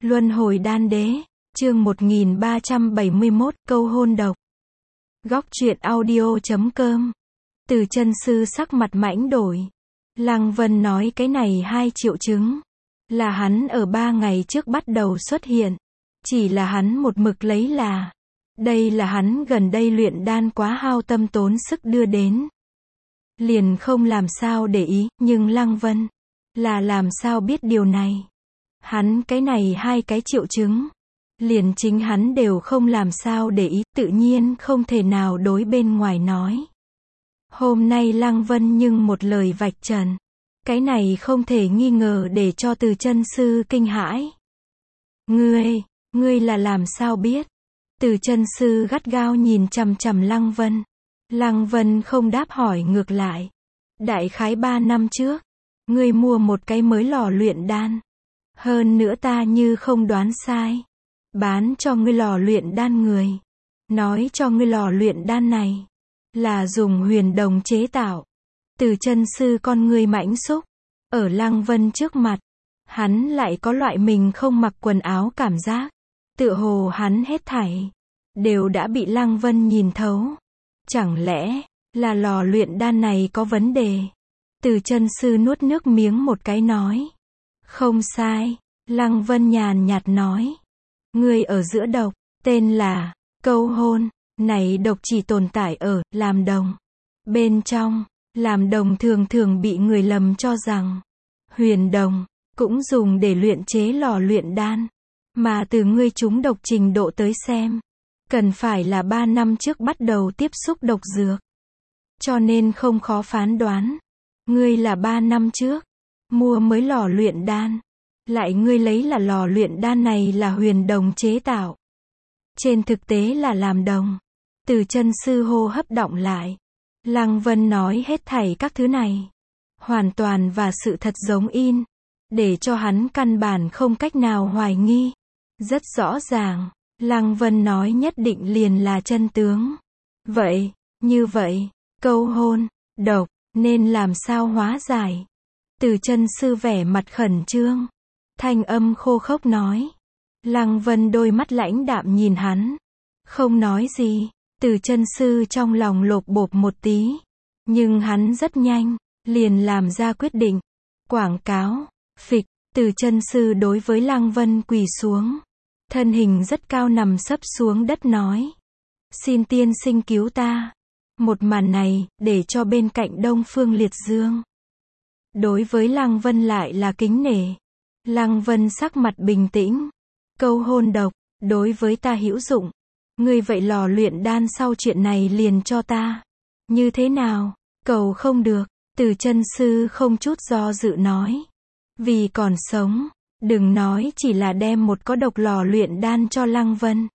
Luân hồi đan đế, chương 1371, câu hôn độc. Góc truyện audio.com. Từ chân sư sắc mặt mãnh đổi. Lăng Vân nói cái này 2 triệu chứng. Là hắn ở 3 ngày trước bắt đầu xuất hiện. Chỉ là hắn một mực lấy là. Đây là hắn gần đây luyện đan quá hao tâm tốn sức đưa đến. Liền không làm sao để ý, nhưng Lăng Vân là làm sao biết điều này. Hắn cái này 2 cái triệu chứng. Liền chính hắn đều không làm sao để ý, tự nhiên không thể nào đối bên ngoài nói. Hôm nay Lăng Vân nhưng một lời vạch trần. Cái này không thể nghi ngờ để cho Từ chân sư kinh hãi. Ngươi là làm sao biết? Từ chân sư gắt gao nhìn chằm chằm Lăng Vân. Lăng Vân không đáp hỏi ngược lại. Đại khái 3 năm trước, ngươi mua một cái mới lò luyện đan. Hơn nữa ta như không đoán sai. Bán cho ngươi lò luyện đan người. Nói cho ngươi lò luyện đan này là dùng huyền đồng chế tạo. Từ chân sư con ngươi mãnh xúc. Ở Lăng Vân trước mặt, hắn lại có loại mình không mặc quần áo cảm giác. Tựa hồ hắn hết thảy đều đã bị Lăng Vân nhìn thấu. Chẳng lẽ là lò luyện đan này có vấn đề? Từ chân sư nuốt nước miếng một cái nói. Không sai. Lăng Vân nhàn nhạt nói. Ngươi ở giữa độc, tên là câu hôn. Này độc chỉ tồn tại ở làm đồng. Bên trong, làm đồng thường thường bị người lầm cho rằng huyền đồng, cũng dùng để luyện chế lò luyện đan. Mà từ ngươi trúng độc trình độ tới xem, cần phải là 3 năm trước bắt đầu tiếp xúc độc dược. Cho nên không khó phán đoán. Ngươi là 3 năm trước mua mới lò luyện đan. Lại ngươi lấy là lò luyện đan này là huyền đồng chế tạo. Trên thực tế là làm đồng. Từ chân sư hô hấp động lại. Lăng Vân nói hết thảy các thứ này. Hoàn toàn và sự thật giống in. Để cho hắn căn bản không cách nào hoài nghi. Rất rõ ràng. Lăng Vân nói nhất định liền là chân tướng. Vậy, như vậy, câu hôn, độc, nên làm sao hóa giải? Từ chân sư vẻ mặt khẩn trương. Thanh âm khô khốc nói. Lăng Vân đôi mắt lãnh đạm nhìn hắn. Không nói gì. Từ chân sư trong lòng lột bột một tí. Nhưng hắn rất nhanh, liền làm ra quyết định. Quảng cáo, phịch, từ chân sư đối với Lăng Vân quỳ xuống. Thân hình rất cao nằm sấp xuống đất nói. Xin tiên sinh cứu ta. Một màn này, để cho bên cạnh Đông Phương Liệt Dương. Đối với Lăng Vân lại là kính nể. Lăng Vân sắc mặt bình tĩnh. Câu hôn độc, đối với ta hữu dụng. Ngươi vậy lò luyện đan sau chuyện này liền cho ta. Như thế nào? Cầu không được. Từ chân sư không chút do dự nói. Vì còn sống, đừng nói chỉ là đem một có độc lò luyện đan cho Lăng Vân.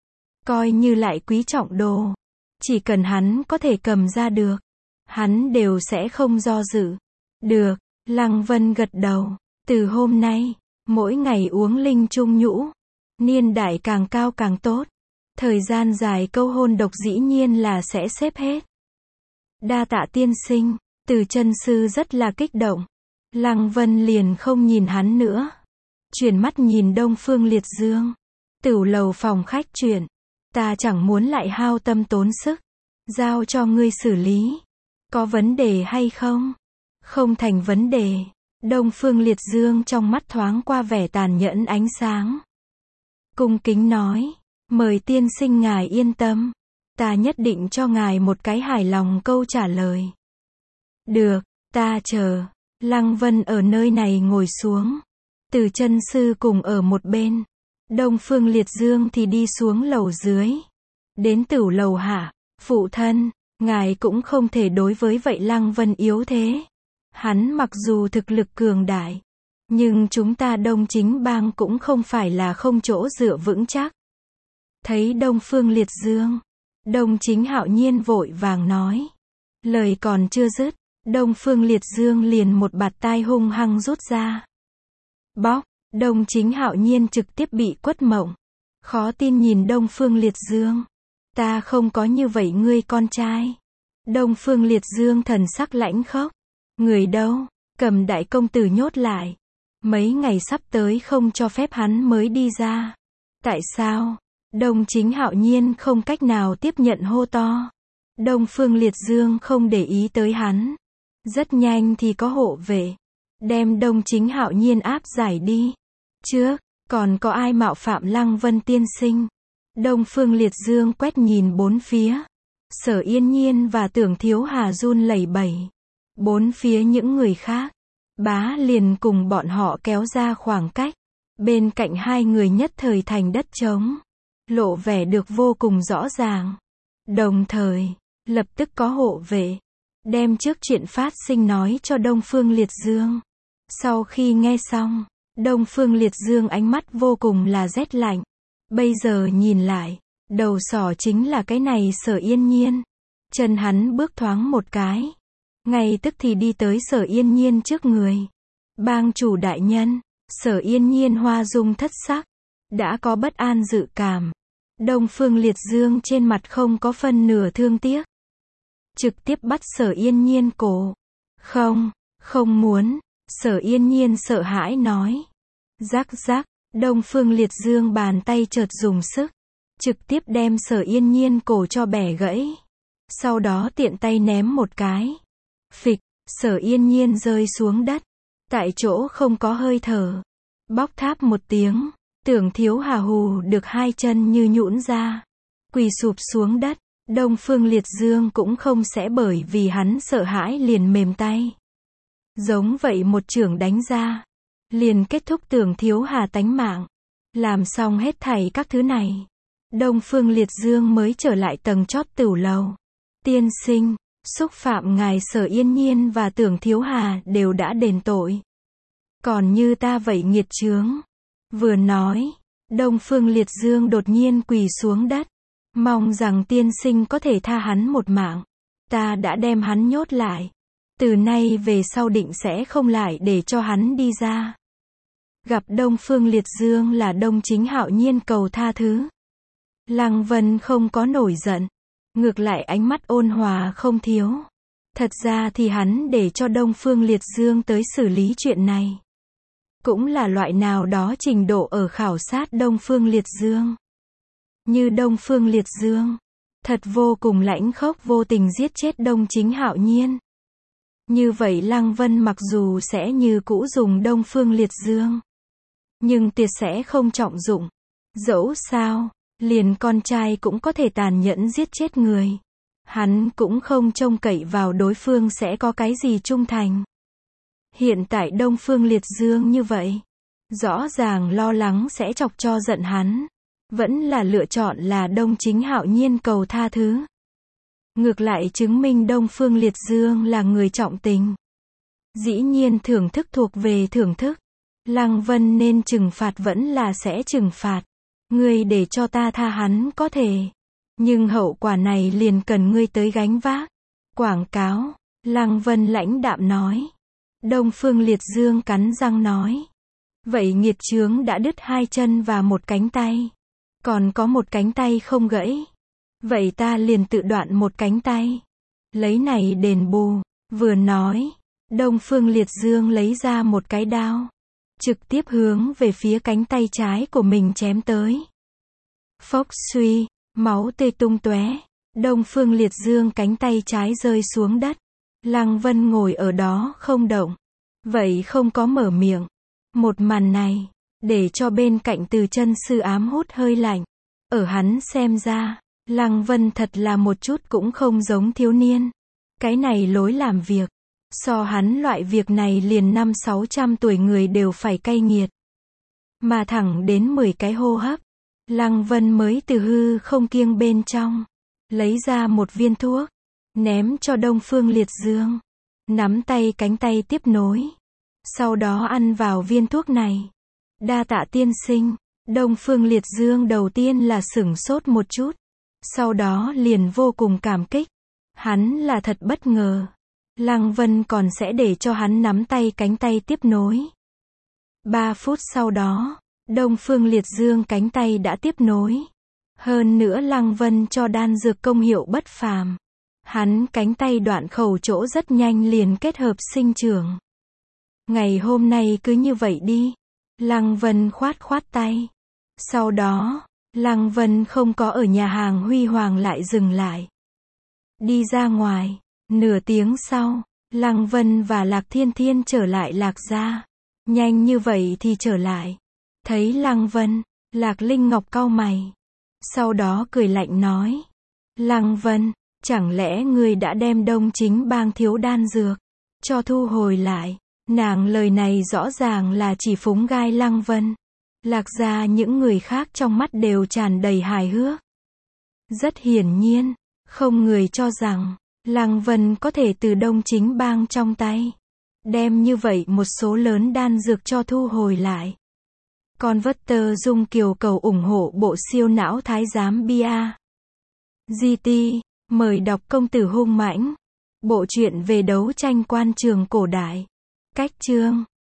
Coi như lại quý trọng đồ. Chỉ cần hắn có thể cầm ra được, hắn đều sẽ không do dự. Được, Lăng Vân gật đầu. Từ hôm nay, mỗi ngày uống linh trung nhũ. Niên đại càng cao càng tốt. Thời gian dài câu hôn độc dĩ nhiên là sẽ xếp hết. Đa tạ tiên sinh. Từ chân sư rất là kích động. Lăng Vân liền không nhìn hắn nữa. Chuyển mắt nhìn Đông Phương Liệt Dương. Tửu lầu phòng khách chuyện. Ta chẳng muốn lại hao tâm tốn sức. Giao cho ngươi xử lý. Có vấn đề hay không? Không thành vấn đề. Đông Phương Liệt Dương trong mắt thoáng qua vẻ tàn nhẫn ánh sáng. Cung kính nói. Mời tiên sinh ngài yên tâm. Ta nhất định cho ngài một cái hài lòng câu trả lời. Được, ta chờ. Lăng Vân ở nơi này ngồi xuống. Từ chân sư cùng ở một bên. Đông Phương Liệt Dương thì đi xuống lầu dưới. Đến tửu lầu hạ. Phụ thân, ngài cũng không thể đối với vậy Lăng Vân yếu thế. Hắn mặc dù thực lực cường đại. Nhưng chúng ta Đông Chính Bang cũng không phải là không chỗ dựa vững chắc. Thấy Đông Phương Liệt Dương. Đông Chính Hạo Nhiên vội vàng nói. Lời còn chưa dứt. Đông Phương Liệt Dương liền một bạt tai hung hăng rút ra. Bóc. Đông Chính Hạo Nhiên trực tiếp bị quất mộng. Khó tin nhìn Đông Phương Liệt Dương. Ta không có như vậy ngươi con trai. Đông Phương Liệt Dương thần sắc lãnh khốc. Người đâu? Cầm đại công tử nhốt lại. Mấy ngày sắp tới không cho phép hắn mới đi ra. Tại sao? Đông Chính Hạo nhiên không cách nào tiếp nhận hô to. Đông Phương Liệt Dương không để ý tới hắn. Rất nhanh thì có hộ vệ. Đem Đông Chính Hạo nhiên áp giải đi. Trước, còn có ai mạo phạm Lăng Vân tiên sinh? Đông Phương Liệt Dương quét nhìn bốn phía. Sở Yên Nhiên và Tưởng Thiếu Hà run lẩy bẩy. Bốn phía những người khác. Bá liền cùng bọn họ kéo ra khoảng cách. Bên cạnh hai người nhất thời thành đất trống. Lộ vẻ được vô cùng rõ ràng. Đồng thời, lập tức có hộ vệ. Đem trước chuyện phát sinh nói cho Đông Phương Liệt Dương. Sau khi nghe xong, Đông Phương Liệt Dương ánh mắt vô cùng là rét lạnh. Bây giờ nhìn lại, đầu sỏ chính là cái này Sở Yên Nhiên. Chân hắn bước thoáng một cái. Ngay tức thì đi tới Sở Yên Nhiên trước người. Bang chủ đại nhân, Sở Yên Nhiên hoa dung thất sắc. Đã có bất an dự cảm. Đông Phương Liệt Dương trên mặt không có phân nửa thương tiếc. Trực tiếp bắt Sở Yên Nhiên cổ. Không, không muốn. Sở Yên Nhiên sợ hãi nói. Rắc rắc, Đông Phương Liệt Dương bàn tay chợt dùng sức. Trực tiếp đem Sở Yên Nhiên cổ cho bẻ gãy. Sau đó tiện tay ném một cái. Phịch, Sở Yên Nhiên rơi xuống đất. Tại chỗ không có hơi thở. Bóc tháp một tiếng. Tưởng Thiếu Hà hù được hai chân như nhũn ra. Quỳ sụp xuống đất. Đông Phương Liệt Dương cũng không sẽ bởi vì hắn sợ hãi liền mềm tay. Giống vậy một chưởng đánh ra. Liền kết thúc Tưởng Thiếu Hà tánh mạng. Làm xong hết thảy các thứ này. Đông Phương Liệt Dương mới trở lại tầng chót tửu lầu. Tiên sinh, xúc phạm ngài Sở Yên Nhiên và Tưởng Thiếu Hà đều đã đền tội. Còn như ta vậy nghiệt chướng. Vừa nói, Đông Phương Liệt Dương đột nhiên quỳ xuống đất. Mong rằng tiên sinh có thể tha hắn một mạng. Ta đã đem hắn nhốt lại. Từ nay về sau định sẽ không lại để cho hắn đi ra. Gặp Đông Phương Liệt Dương là Đông Chính Hạo nhiên cầu tha thứ. Lăng Vân không có nổi giận. Ngược lại ánh mắt ôn hòa không thiếu. Thật ra thì hắn để cho Đông Phương Liệt Dương tới xử lý chuyện này. Cũng là loại nào đó trình độ ở khảo sát Đông Phương Liệt Dương. Như Đông Phương Liệt Dương. Thật vô cùng lãnh khốc vô tình giết chết Đông Chính Hạo nhiên. Như vậy Lăng Vân mặc dù sẽ như cũ dùng Đông Phương Liệt Dương. Nhưng tuyệt sẽ không trọng dụng. Dẫu sao, liền con trai cũng có thể tàn nhẫn giết chết người. Hắn cũng không trông cậy vào đối phương sẽ có cái gì trung thành. Hiện tại Đông Phương Liệt Dương như vậy. Rõ ràng lo lắng sẽ chọc cho giận hắn. Vẫn là lựa chọn là Đông Chính Hạo nhiên cầu tha thứ. Ngược lại chứng minh Đông Phương Liệt Dương là người trọng tình. Dĩ nhiên thưởng thức thuộc về thưởng thức. Lăng Vân nên trừng phạt vẫn là sẽ trừng phạt. Ngươi để cho ta tha hắn có thể. Nhưng hậu quả này liền cần ngươi tới gánh vác. Quảng cáo. Lăng Vân lãnh đạm nói. Đông Phương Liệt Dương cắn răng nói. Vậy nghiệt chướng đã đứt hai chân và một cánh tay. Còn có một cánh tay không gãy. Vậy ta liền tự đoạn một cánh tay. Lấy này đền bù. Vừa nói. Đông Phương Liệt Dương lấy ra một cái đao. Trực tiếp hướng về phía cánh tay trái của mình chém tới. Phốc suy. Máu tươi tung tóe. Đông Phương Liệt Dương cánh tay trái rơi xuống đất. Lăng Vân ngồi ở đó không động. Vậy không có mở miệng. Một màn này. Để cho bên cạnh Từ Chân Sư ám hút hơi lạnh. Ở hắn xem ra. Lăng Vân thật là một chút cũng không giống thiếu niên. Cái này lối làm việc. So hắn loại việc này liền 500-600 tuổi người đều phải cay nghiệt. Mà thẳng đến 10 cái hô hấp. Lăng Vân mới từ hư không kiêng bên trong. Lấy ra một viên thuốc. Ném cho Đông Phương Liệt Dương. Nắm tay cánh tay tiếp nối. Sau đó ăn vào viên thuốc này. Đa tạ tiên sinh. Đông Phương Liệt Dương đầu tiên là sửng sốt một chút. Sau đó liền vô cùng cảm kích. Hắn là thật bất ngờ. Lăng Vân còn sẽ để cho hắn nắm tay cánh tay tiếp nối. 3 phút sau đó, Đông Phương Liệt Dương cánh tay đã tiếp nối. Hơn nữa Lăng Vân cho đan dược công hiệu bất phàm. Hắn cánh tay đoạn khẩu chỗ rất nhanh liền kết hợp sinh trưởng. Ngày hôm nay cứ như vậy đi. Lăng Vân khoát khoát tay. Sau đó, Lăng Vân không có ở nhà hàng Huy Hoàng lại dừng lại. Đi ra ngoài, nửa tiếng sau, Lăng Vân và Lạc Thiên Thiên trở lại Lạc gia. Nhanh như vậy thì trở lại. Thấy Lăng Vân, Lạc Linh Ngọc cau mày. Sau đó cười lạnh nói. Lăng Vân, chẳng lẽ ngươi đã đem Đông Chính Bang thiếu đan dược cho thu hồi lại? Nàng lời này rõ ràng là chỉ phúng gai Lăng Vân. Lạc gia những người khác trong mắt đều tràn đầy hài hước. Rất hiển nhiên, không người cho rằng Lăng Vân có thể từ Đông Chính Bang trong tay đem như vậy một số lớn đan dược cho thu hồi lại. Converter Dung Kiều cầu ủng hộ bộ siêu não thái giám Bia GT, mời đọc Công tử hung mãnh. Bộ truyện về đấu tranh quan trường cổ đại. Cách chương